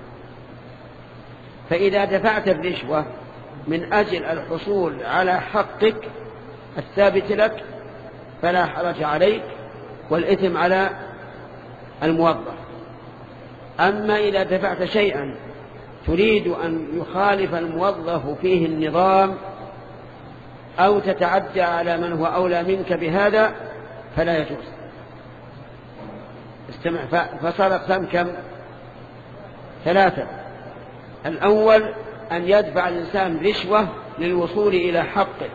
فإذا دفعت الرشوة من أجل الحصول على حقك الثابت لك فلا حرج عليك والإثم على الموظف. أما إذا دفعت شيئا تريد أن يخالف الموظف فيه النظام أو تتعدى على من هو أولى منك بهذا فلا يجوز. استمع، فصار أقسام كم؟ ثلاثة. الأول أن يدفع الإنسان رشوة للوصول إلى حقه،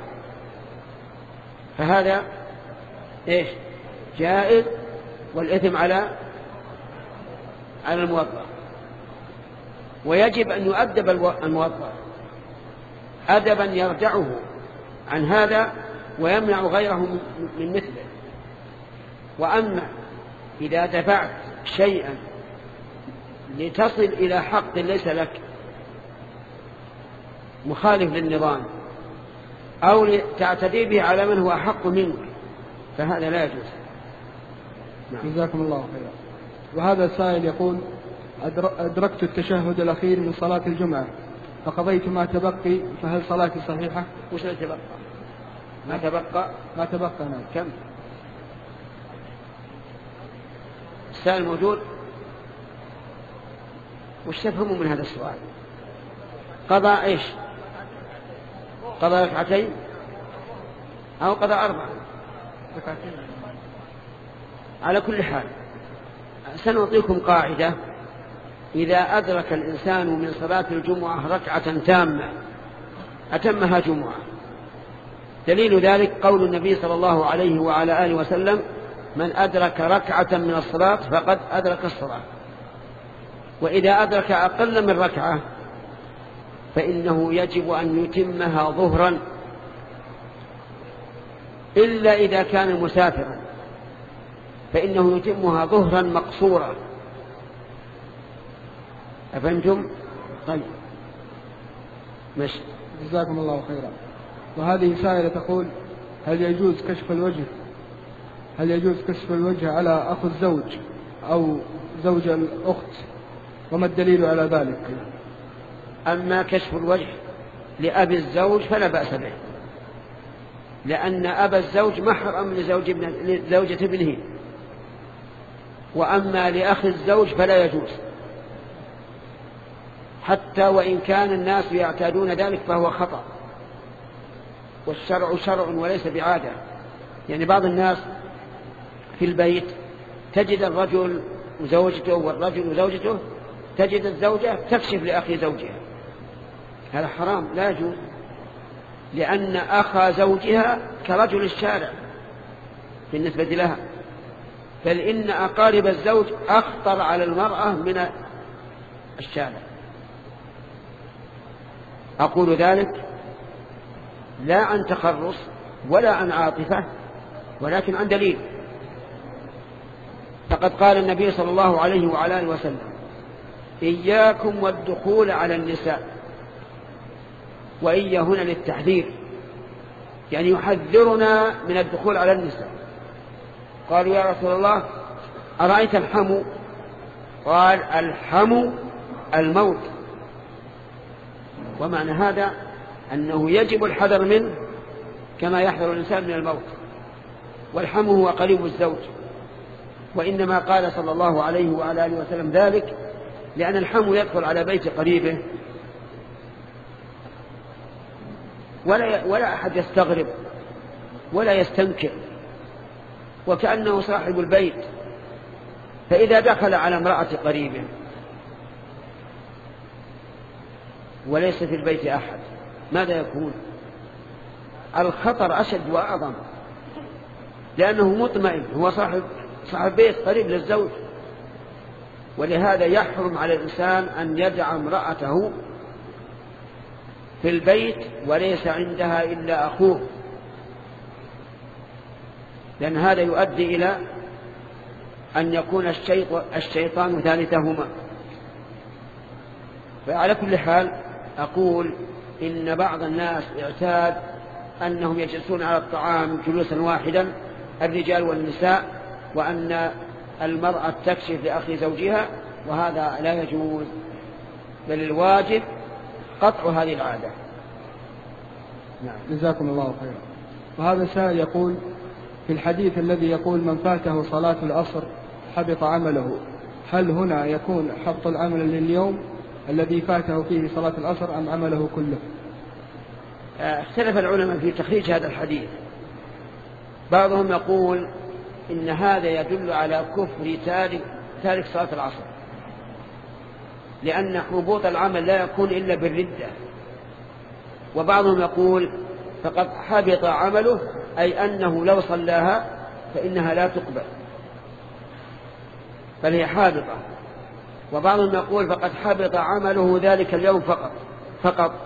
فهذا إيش؟ جائز والإثم على على الموظف. ويجب أن يؤدب الموظف أدبا يرجعه عن هذا ويمنع غيره من مثله. وأما إذا دفعت شيئا لتصل إلى حق ليس لك مخالف للنظام أو تعتدي به على من هو أحق منك فهذا لا يجوز. جزاكم الله خيرا. وهذا السائل يقول: أدركت التشهد الأخير من صلاة الجمعة فقضيت ما تبقي، فهل صلاتي صحيحة؟ وش اللي تبقى؟ ما تبقى؟ ما تبقى نعم. كم؟ السائل موجود؟ وش تفهموا من هذا السؤال؟ قضى إيش؟ قضى ركعتين أو قضى أربعة؟ ركعتين. على كل حال سنعطيكم قاعدة: إذا أدرك الإنسان من صلاة الجمعة ركعة تامة أتمها جمعة. دليل ذلك قول النبي صلى الله عليه وعلى آله وسلم: من أدرك ركعة من الصلاة فقد أدرك الصلاة. وإذا أدرك أقل من ركعة فإنه يجب أن يتمها ظهرا، إلا إذا كان مسافرا فإنه يتمها ظهرا مقصورا. أفهمتم؟ طيب ماشي. جزاكم الله خيرا. وهذه سائلة تقول: هل يجوز كشف الوجه هل يجوز كشف الوجه على أخو الزوج أو زوج الأخت، وما الدليل على ذلك؟ أما كشف الوجه لأبي الزوج فلا بأس به، لأن أبا الزوج محرم لزوج ابن لزوجة ابنه. وأما لأخي الزوج فلا يجوز، حتى وإن كان الناس يعتادون ذلك فهو خطأ، والشرع شرع وليس بعادة. يعني بعض الناس في البيت تجد الرجل وزوجته والرجل وزوجته، تجد الزوجة تكشف لأخي زوجها، هذا حرام لا يجوز، لأن أخا زوجها كرجل الشارع بالنسبة لها، بل إن أقارب الزوج أخطر على المرأة من الشارع. أقول ذلك لا عن تخرص ولا عن عاطفة، ولكن عن دليل. فقد قال النبي صلى الله عليه وعلى آله وسلم: إياكم والدخول على النساء، وإيا هنا للتحذير، يعني يحذرنا من الدخول على النساء. قالوا: يا رسول الله أرأيت الحمو؟ قال: الحمو الموت. ومعنى هذا أنه يجب الحذر منه كما يحذر الإنسان من الموت. والحمو هو قريب الزوج، وإنما قال صلى الله عليه وعلى آله وسلم ذلك لأن الحمو يدخل على بيت قريبه ولا, ولا أحد يستغرب ولا يستنكر، وكأنه صاحب البيت. فإذا دخل على امرأة قريبه وليس في البيت أحد ماذا يكون؟ الخطر أشد وأعظم، لأنه مطمئن، هو صاحب صاحب بيت قريب للزوج. ولهذا يحرم على الإنسان أن يدع امرأته في البيت وليس عندها إلا أخوه، لأن هذا يؤدي إلى أن يكون الشيطان ثالثهما. فعلى كل حال أقول إن بعض الناس اعتاد أنهم يجلسون على الطعام جلوسا واحدا الرجال والنساء، وأن المرأة تكشف لأخي زوجها، وهذا لا يجوز، بل الواجب قطع هذه العادة. نعم. جزاكم الله خيرا. وهذا سائل يقول: في الحديث الذي يقول من فاته صلاة العصر حبط عمله، هل هنا يكون حبط العمل لليوم الذي فاته فيه صلاة العصر أم عمله كله؟ اختلف العلماء في تخريج هذا الحديث. بعضهم يقول إن هذا يدل على كفر تارك, تارك صلاة العصر، لأن حبوط العمل لا يكون إلا بالردة. وبعضهم يقول فقد حبط عمله، أي أنه لو صلاها فإنها لا تقبل بل هي حابطة. وبعضهم يقول فقد حبط عمله ذلك اليوم فقط فقط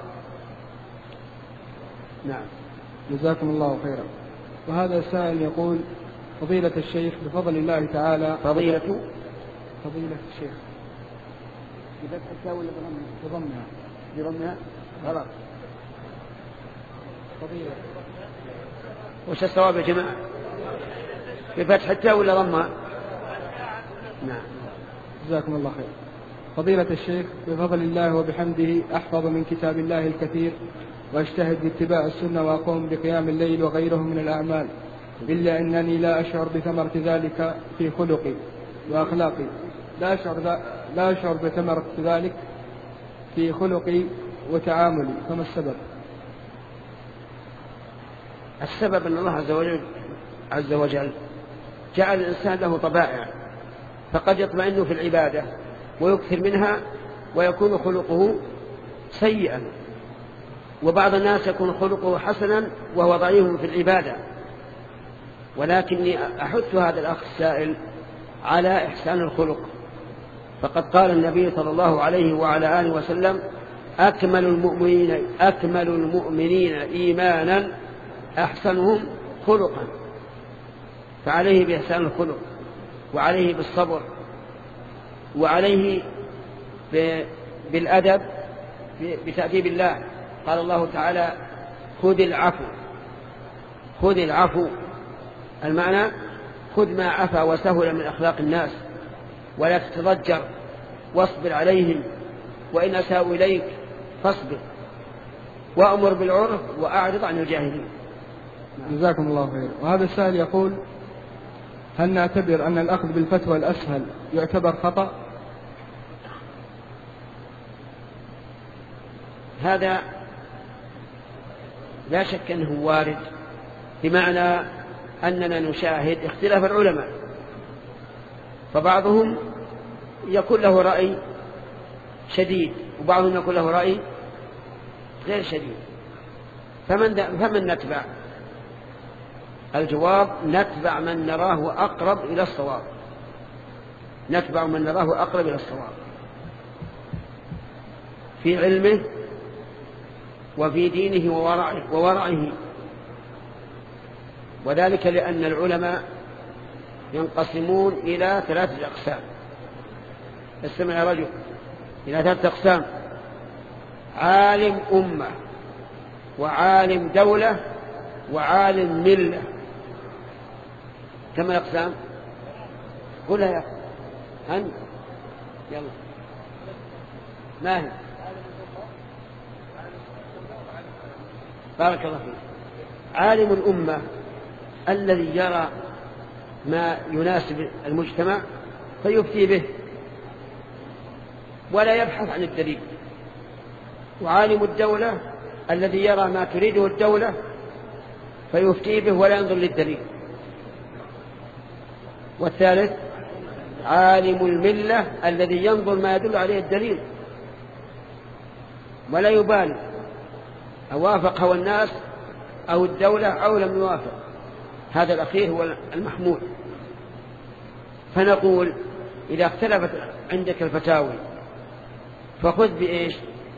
نعم. جزاكم الله خيرا. وهذا السائل يقول: فضيلة الشيخ بفضل الله تعالى. فضيلة فضيلة الشيخ بفتح التاء ولا بضمها؟ بضمها غلط. فضيلة وش الصواب يا جماعة؟ بفتح التاء ولا ضمها؟ نعم. جزاكم الله خير. فضيلة الشيخ بفضل الله وبحمده أحفظ من كتاب الله الكثير، واجتهد باتباع السنة، وأقوم بقيام الليل وغيره من الأعمال، إلا أنني لا أشعر بثمرة ذلك في خلقي وأخلاقي. لا أشعر, لا أشعر بثمرة ذلك في خلقي وتعاملي، فما السبب؟ السبب أن الله عز وجل, عز وجل جعل الإنسان له طبائع، فقد يطمئن في العبادة ويكثر منها ويكون خلقه سيئا، وبعض الناس يكون خلقه حسنا وهو ضعيف في العبادة. ولكني أحث هذا الأخ السائل على إحسان الخلق، فقد قال النبي صلى الله عليه وعلى آله وسلم: أكمل المؤمنين, أكمل المؤمنين إيمانا أحسنهم خلقا. فعليه بإحسان الخلق، وعليه بالصبر، وعليه بالأدب بتأديب الله. قال الله تعالى: خذ العفو. خذ العفو المعنى خذ ما عفا وسهل من أخلاق الناس، ولا تتضجر، واصبر عليهم، وإن أساءوا إليك فاصبر، وأمر بالعرف وأعرض عن الجاهلين. جزاكم الله خير. وهذا السائل يقول: هل نعتبر أن الأخذ بالفتوى الأسهل يعتبر خطأ؟ هذا لا شك أنه وارد، بمعنى أننا نشاهد اختلاف العلماء، فبعضهم يكون له رأي شديد وبعضهم يكون له رأي غير شديد، فمن, فمن نتبع؟ الجواب: نتبع من نراه أقرب إلى الصواب. نتبع من نراه أقرب إلى الصواب في علمه وفي دينه وورعه, وورعه. وذلك لأن العلماء ينقسمون إلى ثلاثة أقسام. استمع يا رجل، إلى ثلاثة أقسام: عالم أمة، وعالم دولة، وعالم ملة. كم الأقسام؟ قلها يا أخي أنت، يلا. ما هي؟ بارك الله فيك. عالم الأمة الذي يرى ما يناسب المجتمع فيفتي به ولا يبحث عن الدليل. وعالم الدولة الذي يرى ما تريده الدولة فيفتي به ولا ينظر للدليل. والثالث عالم الملة الذي ينظر ما يدل عليه الدليل ولا يبالي أوافق هو الناس أو الدولة أو لم يوافق. هذا الأخير هو المحمود. فنقول: إذا اختلفت عندك الفتاوي فخذ بإيش؟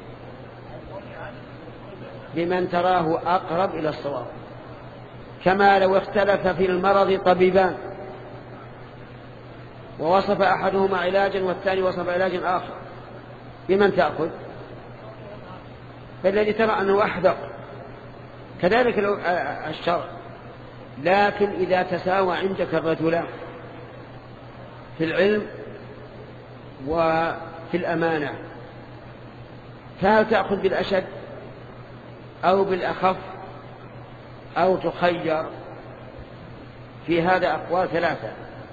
بمن تراه أقرب إلى الصواب. كما لو اختلف في المرض طبيبان ووصف أحدهما علاجا والثاني وصف علاجا آخر، بمن تأخذ؟ فالذي ترى أنه أحدق. كذلك الشرع. لكن إذا تساوى عندك الرجلان في العلم وفي الأمانة، فهل تأخذ بالأشد أو بالأخف أو تخير؟ في هذا أقوال ثلاثة.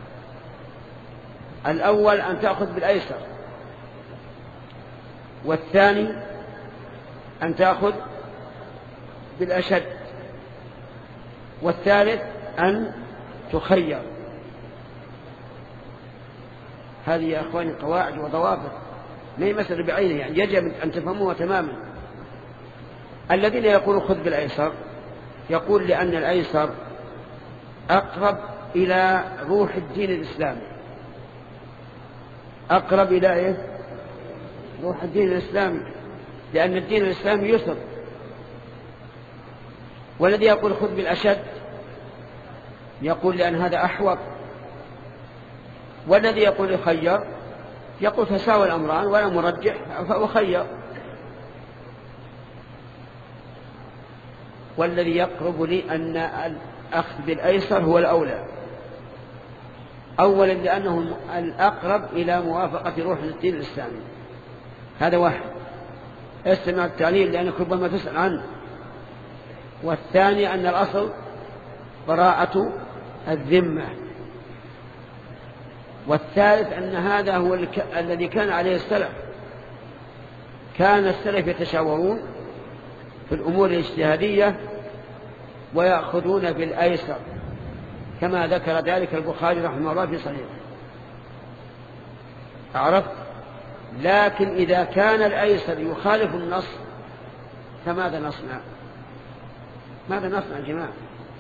الأول أن تأخذ بالأيسر، والثاني أن تأخذ بالأشد، والثالث أن تخير. هذه يا أخواني قواعد وضوابط، ما هي مسألة بعينها، يعني يجب أن تفهموها تماما. الذين يقولون خذ بالأيسر يقول لأن الأيسر أقرب إلى روح الدين الإسلامي، أقرب إلى إيه؟ روح الدين الإسلامي، لأن الدين الإسلامي يسر. والذي يقول خذ بالأشد يقول لأن هذا أحوط، والذي يقول يخير يقول تساوي الأمران ولا مرجح فأخير. والذي يقرب لي أن الأخذ بالأيسر هو الأولى، أولا لأنه الأقرب إلى موافقة روح الدين الإسلامي، هذا واحد، استمع التعليل لأنك ربما تسأل عنه. والثاني أن الأصل براءة الذمة. والثالث أن هذا هو الك... الذي كان عليه السلف، كان السلف يتشاورون في الأمور الاجتهادية ويأخذون بالأيسر، كما ذكر ذلك البخاري رحمه الله في صحيحه. عرفت؟ لكن إذا كان الأيسر يخالف النص فماذا نصنع؟ ماذا نصنع يا جماعة؟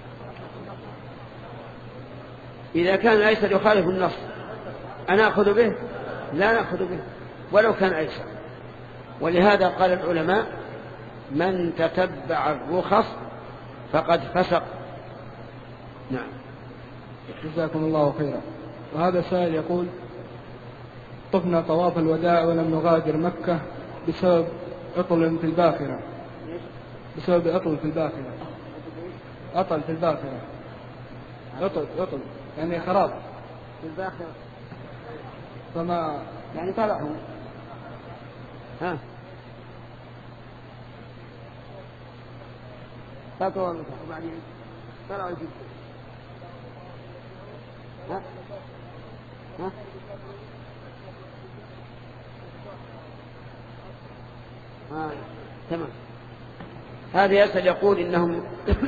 إذا كان الأيسر يخالف النص أنا أخذ به؟ لا نأخذ به ولو كان أيسر. ولهذا قال العلماء من تتبع الرخص فقد فسق. نعم. جزاكم الله خيرا. وهذا سائل يقول طفنا طواف الوداع ولم نغادر مكة بسبب عطل في الباخرة، بسبب عطل في الباخرة، عطل في الباخرة، عطل عطل يعني خراب في الباخرة، فما يعني طلعوا ها طلعوا وبعدين طلعوا جدا ها ها آه. تمام. هذا يسأل يقول إنهم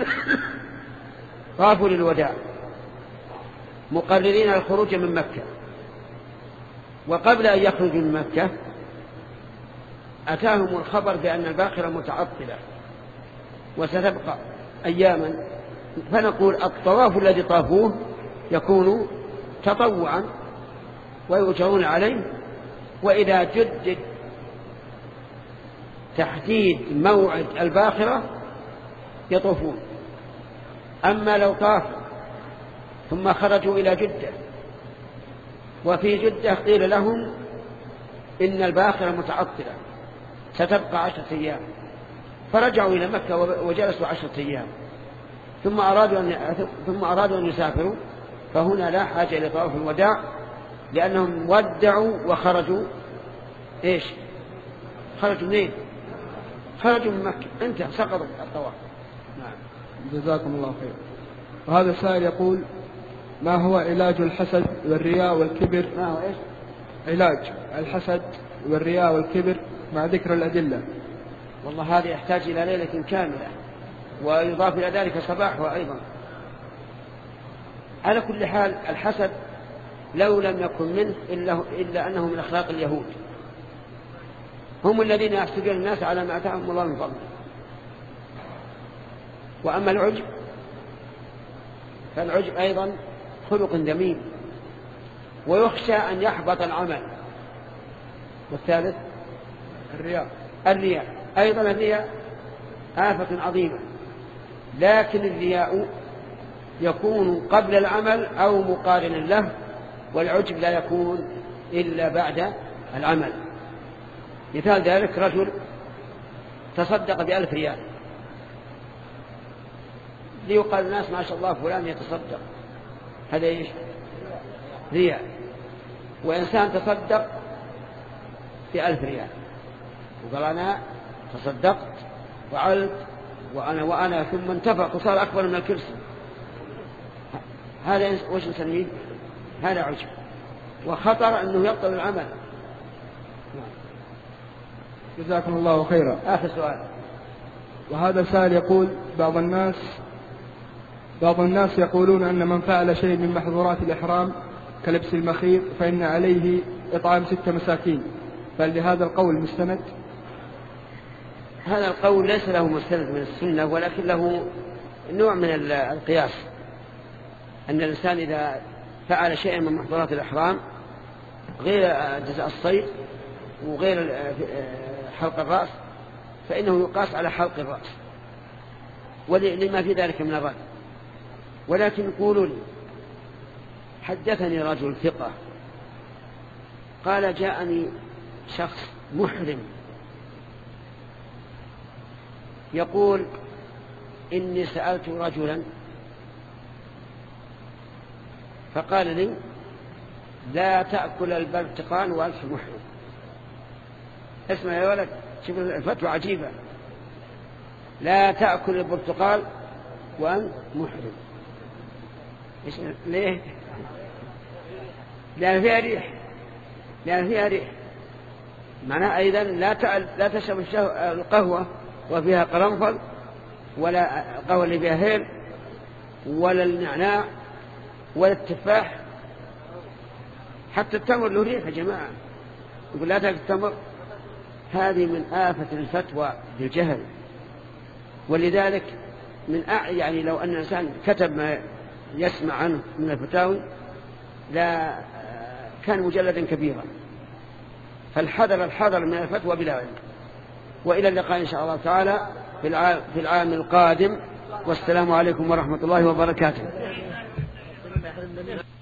طافوا للوداع مقررين الخروج من مكة، وقبل أن يخرجوا من مكة أتاهم الخبر بأن الباخرة متعطلة وستبقى أياما، فنقول الطواف الذي طافوه يكون تطوعا ويؤجرون عليه، وإذا جدد تحديد موعد الباخرة يطوفون. أما لو طافوا ثم خرجوا إلى جدة وفي جدة قيل لهم إن الباخرة متعطلة ستبقى عشرة أيام، فرجعوا إلى مكة وجلسوا عشرة أيام ثم أرادوا أن ثم أرادوا أن يسافروا، فهنا لا حاجة إلى طواف الوداع، لأنهم ودعوا وخرجوا إيش؟ خرجوا منين؟ خرجوا من مكة، انتهى، سقطوا الطواف. نعم. جزاكم الله خير. وهذا السائل يقول ما هو علاج الحسد والرياء والكبر؟ ما هو إيش؟ علاج الحسد والرياء والكبر مع ذكر الأدلة. والله هذا يحتاج إلى ليلة كاملة، ويضاف إلى ذلك صباحها أيضا. على كل حال الحسد لو لم يكن منه إلا, إلا أنه من أخلاق اليهود، هم الذين يحسدون الناس على ما آتاهم الله من فضله. وأما العجب فالعجب أيضا خلق ذميم ويخشى أن يحبط العمل. والثالث الرياء، الرياء أيضا الرياء آفة عظيمة، لكن الرياء يكون قبل العمل أو مقارنا له، والعجب لا يكون إلا بعد العمل. مثال ذلك رجل تصدق بألف ريال ليقال الناس ما شاء الله فلان يتصدق، هذا إيش؟ رياء. وإنسان تصدق بألف ريال وقال أنا تصدقت وعلت وأنا وأنا ثم انتفق وصار أكبر من الكرسي، هذا وش نسميه؟ هذا عجب وخطر أنه يبطل العمل. جزاكم الله خيرا. آخر سؤال. وهذا سائل يقول بعض الناس بعض الناس يقولون أن من فعل شيء من محظورات الإحرام كلبس المخيط فإن عليه إطعام ستة مساكين، بل لهذا القول مستند؟ هذا القول ليس له مستند من السنة، ولكن له نوع من القياس، أن الإنسان إذا فعل شيئا من محظورات الإحرام غير جزاء الصيد وغير حلق الرأس فإنه يقاس على حلق الرأس ولما في ذلك من الرد. ولكن يقولون حدثني رجل ثقة قال جاءني شخص محرم يقول إني سألت رجلا فقال لي لا تأكل البرتقال وأنت محرم. اسمع يا ولد، شوف الفتوى عجيبة، لا تأكل البرتقال وأنت محرم. ليه؟ لأن فيها ريح، لأن فيها ريح. معناه أيضا لا لا تشرب القهوة وفيها قرنفل، ولا القهوة اللي فيها هيل، ولا النعناع، ولا التفاح، حتى التمر له ريح يا جماعة. يقول لا تأكل التمر. هذه من آفة الفتوى بالجهل. ولذلك من أع... يعني لو أن الإنسان كتب ما يسمع عنه من الفتاوي لا كان مجلدا كبيرا. فالحذر الحذر من الفتوى بلا علم. وإلى اللقاء إن شاء الله تعالى في العام القادم، والسلام عليكم ورحمة الله وبركاته.